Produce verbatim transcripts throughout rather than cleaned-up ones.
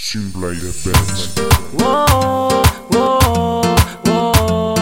Simple Defense. Wow, wow, wow,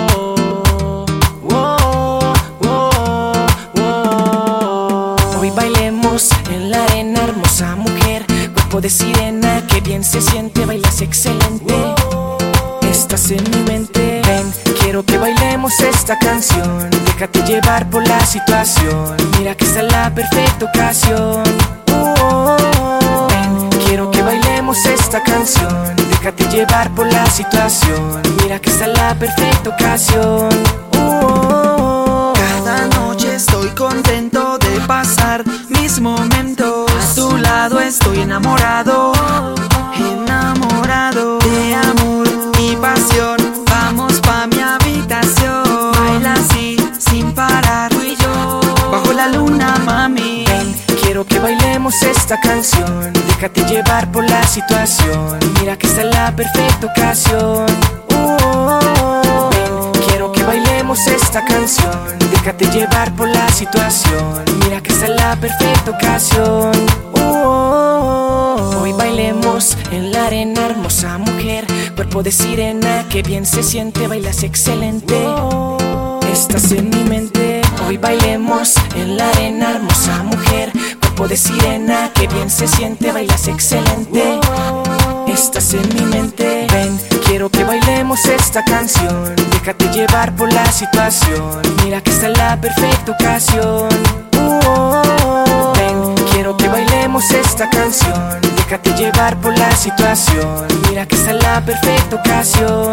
wow, wow, wow. Hoy bailemos en la arena, hermosa mujer, cuerpo de sirena, que bien se siente, bailas excelente. Estás en mi mente, ven, quiero que bailemos esta canción. Déjate llevar por la situación, mira que esta es la perfecta ocasión. Oh, ven, quiero que bailemos esta canción. Déjate llevar por la situación, mira que esta es la perfecta ocasión. Oh, cada noche estoy contento de pasar mis momentos. A tu lado estoy enamorado, enamorado de amor y pasión. Vamos pa' mi habitación, baila así sin parar, tú y yo, bajo la luna, mami. ven, quiero que bailemos esta canción. Déjate llevar por la situación, mira que esta es la perfecta ocasión. Oh, ven, quiero que bailemos esta canción. Déjate llevar por la situación, mira que esta es la perfecta ocasión. Oh, hoy bailemos en la arena, hermosa mujer, cuerpo de sirena, que bien se siente, bailas excelente. Estás en mi mente, hoy bailemos en la arena, hermosa mujer, cuerpo de sirena, que bien se siente, bailas excelente. Estás en mi mente, ven, quiero que bailemos esta canción. Déjate llevar por la situación, mira que esta es la perfecta ocasión. Oh, ven, quiero que bailemos esta canción. Déjate llevar por la situación, mira que esta es la perfecta ocasión.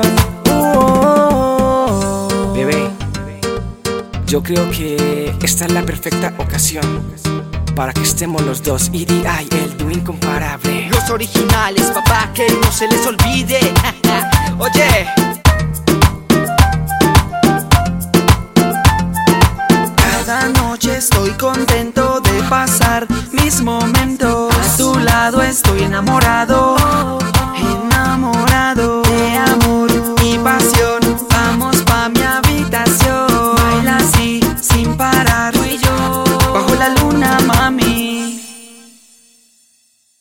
Oh, bebé, yo creo que esta es la perfecta ocasión para que estemos los dos, E D I, el dúo incomparable. Los originales, papá, que no se les olvide. Oye, cada noche estoy contento de pasar mis momentos. A tu lado estoy enamorado,